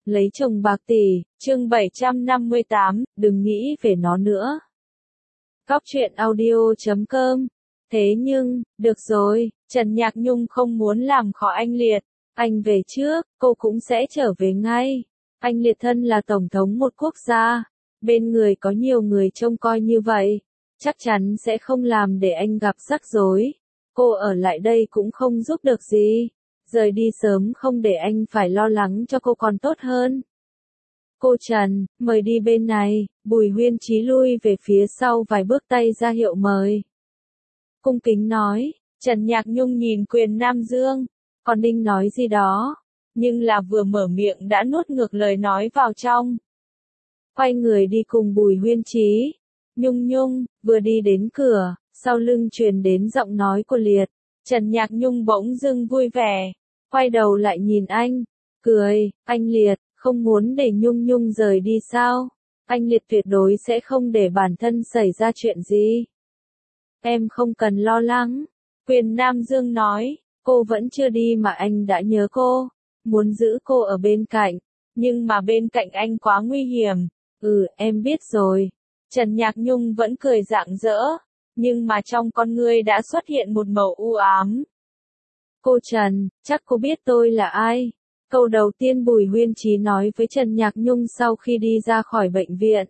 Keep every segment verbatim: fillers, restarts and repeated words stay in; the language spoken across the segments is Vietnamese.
Lấy chồng bạc tỷ, chương bảy trăm năm mươi tám, đừng nghĩ về nó nữa. Góc truyện audio chấm com. Thế nhưng, được rồi, Trần Nhạc Nhung không muốn làm khó anh Liệt. Anh về trước, cô cũng sẽ trở về ngay. Anh Liệt thân là tổng thống một quốc gia. Bên người có nhiều người trông coi như vậy. Chắc chắn sẽ không làm để anh gặp rắc rối. Cô ở lại đây cũng không giúp được gì. Rời đi sớm không để anh phải lo lắng cho cô còn tốt hơn. Cô Trần, mời đi bên này. Bùi Huyên Chí lui về phía sau vài bước tay ra hiệu mời. Cung kính nói, Trần Nhạc Nhung nhìn Quyền Nam Dương, còn định nói gì đó, nhưng là vừa mở miệng đã nuốt ngược lời nói vào trong. Quay người đi cùng Bùi Huyên Chí. Nhung Nhung, vừa đi đến cửa, sau lưng truyền đến giọng nói của Liệt. Trần Nhạc Nhung bỗng dưng vui vẻ, quay đầu lại nhìn anh, cười, anh Liệt, không muốn để Nhung Nhung rời đi sao? Anh Liệt tuyệt đối sẽ không để bản thân xảy ra chuyện gì. Em không cần lo lắng. Quyền Nam Dương nói, cô vẫn chưa đi mà anh đã nhớ cô, muốn giữ cô ở bên cạnh, nhưng mà bên cạnh anh quá nguy hiểm. Ừ, em biết rồi. Trần Nhạc Nhung vẫn cười rạng rỡ, nhưng mà trong con ngươi đã xuất hiện một màu u ám. Cô Trần, chắc cô biết tôi là ai? Câu đầu tiên Bùi Huyên Chí nói với Trần Nhạc Nhung sau khi đi ra khỏi bệnh viện.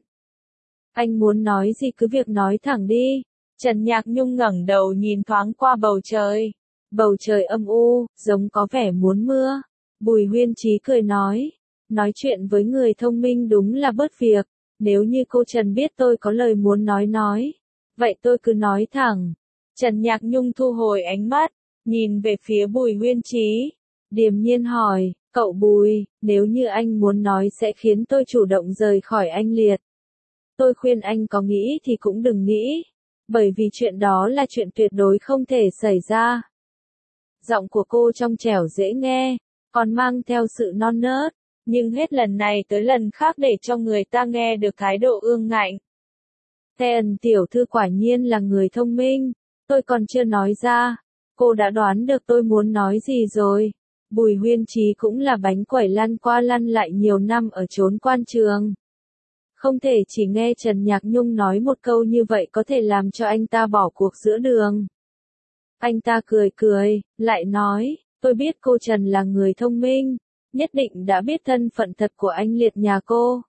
Anh muốn nói gì cứ việc nói thẳng đi. Trần Nhạc Nhung ngẩng đầu nhìn thoáng qua bầu trời. Bầu trời âm u, giống có vẻ muốn mưa. Bùi Huyên Chí cười nói. Nói chuyện với người thông minh đúng là bớt việc. Nếu như cô Trần biết tôi có lời muốn nói nói. Vậy tôi cứ nói thẳng. Trần Nhạc Nhung thu hồi ánh mắt, nhìn về phía Bùi Huyên Chí. Điềm nhiên hỏi, cậu Bùi, nếu như anh muốn nói sẽ khiến tôi chủ động rời khỏi anh Liệt. Tôi khuyên anh có nghĩ thì cũng đừng nghĩ. Bởi vì chuyện đó là chuyện tuyệt đối không thể xảy ra. Giọng của cô trong trẻo dễ nghe, còn mang theo sự non nớt, nhưng hết lần này tới lần khác để cho người ta nghe được thái độ ương ngạnh. Thẹn tiểu thư quả nhiên là người thông minh, tôi còn chưa nói ra, cô đã đoán được tôi muốn nói gì rồi. Bùi Huyên Chí cũng là bánh quẩy lăn qua lăn lại nhiều năm ở chốn quan trường. Không thể chỉ nghe Trần Nhạc Nhung nói một câu như vậy có thể làm cho anh ta bỏ cuộc giữa đường. Anh ta cười cười, lại nói, tôi biết cô Trần là người thông minh, nhất định đã biết thân phận thật của anh Liệt nhà cô.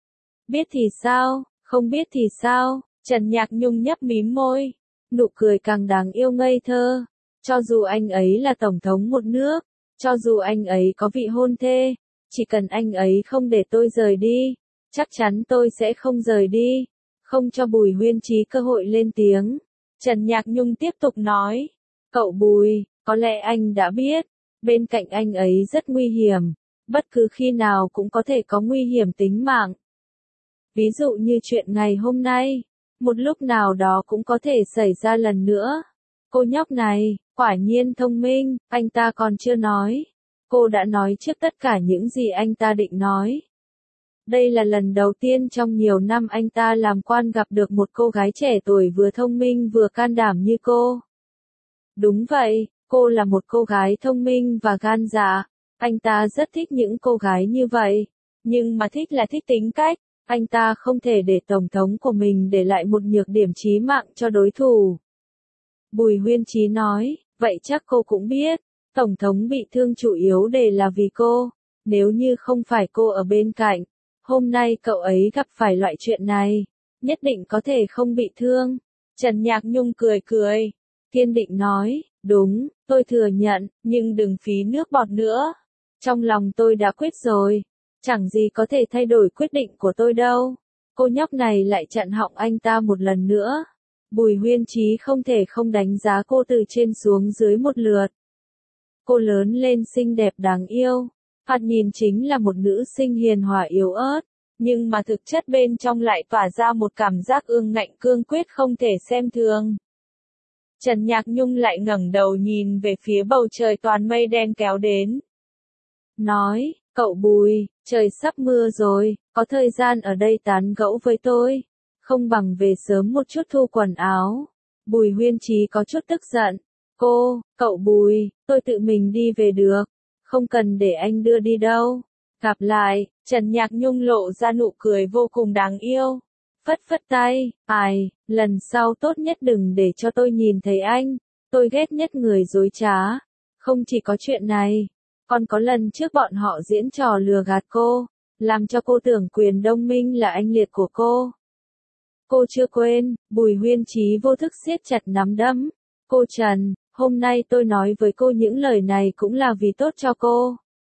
Biết thì sao, không biết thì sao, Trần Nhạc Nhung nhấp mím môi, nụ cười càng đáng yêu ngây thơ. Cho dù anh ấy là tổng thống một nước, cho dù anh ấy có vị hôn thê, chỉ cần anh ấy không để tôi rời đi, chắc chắn tôi sẽ không rời đi. Không cho Bùi Huyên Chí cơ hội lên tiếng. Trần Nhạc Nhung tiếp tục nói, cậu Bùi, có lẽ anh đã biết, bên cạnh anh ấy rất nguy hiểm, bất cứ khi nào cũng có thể có nguy hiểm tính mạng. Ví dụ như chuyện ngày hôm nay, một lúc nào đó cũng có thể xảy ra lần nữa. Cô nhóc này, quả nhiên thông minh, anh ta còn chưa nói. Cô đã nói trước tất cả những gì anh ta định nói. Đây là lần đầu tiên trong nhiều năm anh ta làm quan gặp được một cô gái trẻ tuổi vừa thông minh vừa can đảm như cô. Đúng vậy, cô là một cô gái thông minh và gan dạ. Anh ta rất thích những cô gái như vậy. Nhưng mà thích là thích tính cách. Anh ta không thể để tổng thống của mình để lại một nhược điểm chí mạng cho đối thủ. Bùi Huyên Chí nói, vậy chắc cô cũng biết, tổng thống bị thương chủ yếu để là vì cô. Nếu như không phải cô ở bên cạnh, hôm nay cậu ấy gặp phải loại chuyện này, nhất định có thể không bị thương. Trần Nhạc Nhung cười cười, kiên định nói, đúng, tôi thừa nhận, nhưng đừng phí nước bọt nữa. Trong lòng tôi đã quyết rồi, chẳng gì có thể thay đổi quyết định của tôi đâu. Cô nhóc này lại chặn họng anh ta một lần nữa. Bùi Huyên Chí không thể không đánh giá cô từ trên xuống dưới một lượt. Cô lớn lên xinh đẹp đáng yêu. Thoạt nhìn chính là một nữ sinh hiền hòa yếu ớt, nhưng mà thực chất bên trong lại tỏa ra một cảm giác ương ngạnh cương quyết không thể xem thường. Trần Nhạc Nhung lại ngẩng đầu nhìn về phía bầu trời toàn mây đen kéo đến. Nói, cậu Bùi, trời sắp mưa rồi, có thời gian ở đây tán gẫu với tôi, không bằng về sớm một chút thu quần áo. Bùi Huyên Chí có chút tức giận. Cô, cậu Bùi, tôi tự mình đi về được. Không cần để anh đưa đi đâu. Gặp lại, Trần Nhạc Nhung lộ ra nụ cười vô cùng đáng yêu. Phất phất tay, ai, lần sau tốt nhất đừng để cho tôi nhìn thấy anh. Tôi ghét nhất người dối trá. Không chỉ có chuyện này, còn có lần trước bọn họ diễn trò lừa gạt cô, làm cho cô tưởng Quyền Đông Minh là anh liệt của cô. Cô chưa quên, Bùi Huyên Chí vô thức siết chặt nắm đấm. Cô Trần, hôm nay tôi nói với cô những lời này cũng là vì tốt cho cô.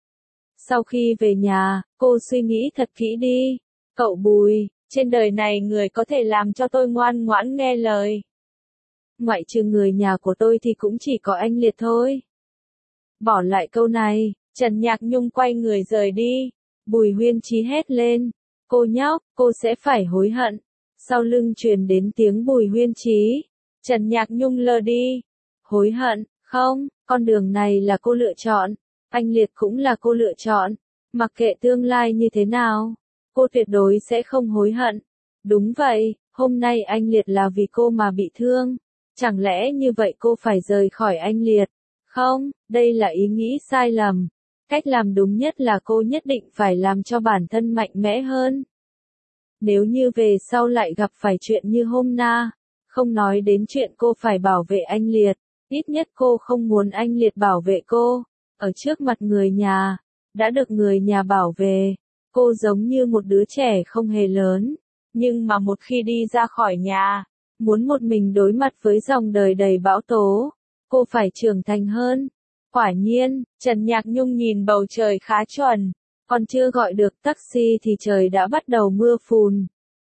Sau khi về nhà, cô suy nghĩ thật kỹ đi. Cậu Bùi, trên đời này người có thể làm cho tôi ngoan ngoãn nghe lời. Ngoại trừ người nhà của tôi thì cũng chỉ có anh Liệt thôi. Bỏ lại câu này, Trần Nhạc Nhung quay người rời đi. Bùi Huyên Chí hét lên. Cô nhóc, cô sẽ phải hối hận. Sau lưng truyền đến tiếng Bùi Huyên Chí. Trần Nhạc Nhung lờ đi. Hối hận, không, con đường này là cô lựa chọn. Anh Liệt cũng là cô lựa chọn. Mặc kệ tương lai như thế nào, cô tuyệt đối sẽ không hối hận. Đúng vậy, hôm nay anh Liệt là vì cô mà bị thương. Chẳng lẽ như vậy cô phải rời khỏi anh Liệt? Không, đây là ý nghĩ sai lầm. Cách làm đúng nhất là cô nhất định phải làm cho bản thân mạnh mẽ hơn. Nếu như về sau lại gặp phải chuyện như hôm na, không nói đến chuyện cô phải bảo vệ anh Liệt, ít nhất cô không muốn anh Liệt bảo vệ cô. Ở trước mặt người nhà, đã được người nhà bảo vệ, cô giống như một đứa trẻ không hề lớn. Nhưng mà một khi đi ra khỏi nhà, muốn một mình đối mặt với dòng đời đầy bão tố, cô phải trưởng thành hơn. Quả nhiên, Trần Nhạc Nhung nhìn bầu trời khá chuẩn, còn chưa gọi được taxi thì trời đã bắt đầu mưa phùn.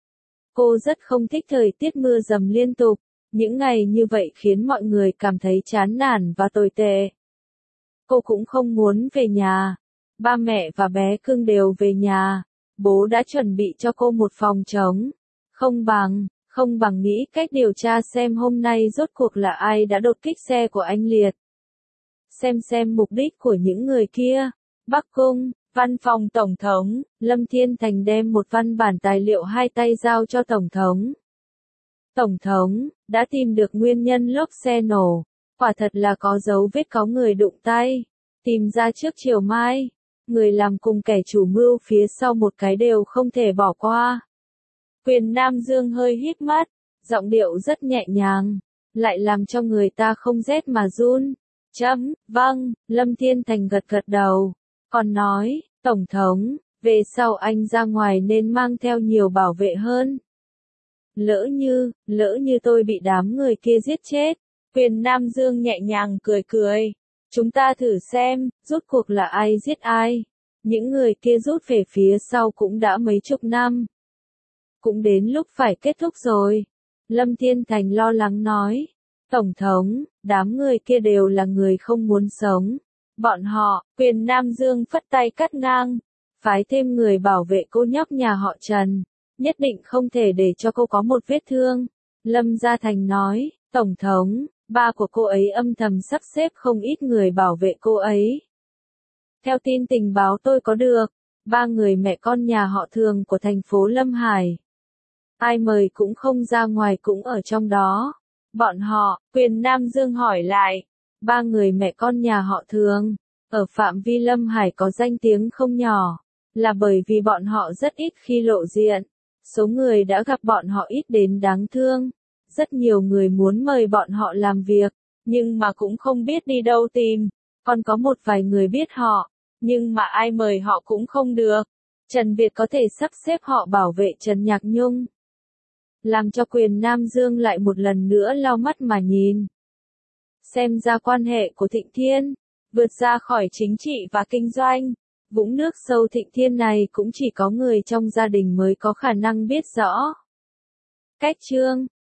Cô rất không thích thời tiết mưa dầm liên tục, những ngày như vậy khiến mọi người cảm thấy chán nản và tồi tệ. Cô cũng không muốn về nhà. Ba mẹ và bé cưng đều về nhà. Bố đã chuẩn bị cho cô một phòng trống. Không bằng, không bằng nghĩ cách điều tra xem hôm nay rốt cuộc là ai đã đột kích xe của anh Liệt. Xem xem mục đích của những người kia. Bắc Cung, văn phòng Tổng thống, Lâm Thiên Thành đem một văn bản tài liệu hai tay giao cho Tổng thống. Tổng thống, đã tìm được nguyên nhân lốp xe nổ. Quả thật là có dấu vết có người đụng tay. Tìm ra trước chiều mai. Người làm cùng kẻ chủ mưu phía sau một cái đều không thể bỏ qua. Quyền Nam Dương hơi híp mắt. Giọng điệu rất nhẹ nhàng. Lại làm cho người ta không rét mà run. Chấm, vâng, Lâm Thiên Thành gật gật đầu. Còn nói, Tổng thống, về sau anh ra ngoài nên mang theo nhiều bảo vệ hơn. Lỡ như, lỡ như tôi bị đám người kia giết chết. Quyền Nam Dương nhẹ nhàng cười cười. Chúng ta thử xem, rốt cuộc là ai giết ai. Những người kia rút về phía sau cũng đã mấy chục năm. Cũng đến lúc phải kết thúc rồi. Lâm Thiên Thành lo lắng nói. Tổng thống, đám người kia đều là người không muốn sống. Bọn họ, Quyền Nam Dương phất tay cắt ngang. Phái thêm người bảo vệ cô nhóc nhà họ Trần. Nhất định không thể để cho cô có một vết thương. Lâm Gia Thành nói, Tổng thống, ba của cô ấy âm thầm sắp xếp không ít người bảo vệ cô ấy. Theo tin tình báo tôi có được, ba người mẹ con nhà họ Thường của thành phố Lâm Hải. Ai mời cũng không ra ngoài cũng ở trong đó. Bọn họ, Quyền Nam Dương hỏi lại, ba người mẹ con nhà họ Thường, ở phạm vi Lâm Hải có danh tiếng không nhỏ, là bởi vì bọn họ rất ít khi lộ diện. Số người đã gặp bọn họ ít đến đáng thương. Rất nhiều người muốn mời bọn họ làm việc, nhưng mà cũng không biết đi đâu tìm. Còn có một vài người biết họ, nhưng mà ai mời họ cũng không được. Trần Việt có thể sắp xếp họ bảo vệ Trần Nhạc Nhung. Làm cho Quyền Nam Dương lại một lần nữa lau mắt mà nhìn. Xem ra quan hệ của Thịnh Thiên, vượt ra khỏi chính trị và kinh doanh. Vũng nước sâu Thịnh Thiên này cũng chỉ có người trong gia đình mới có khả năng biết rõ. Cách chương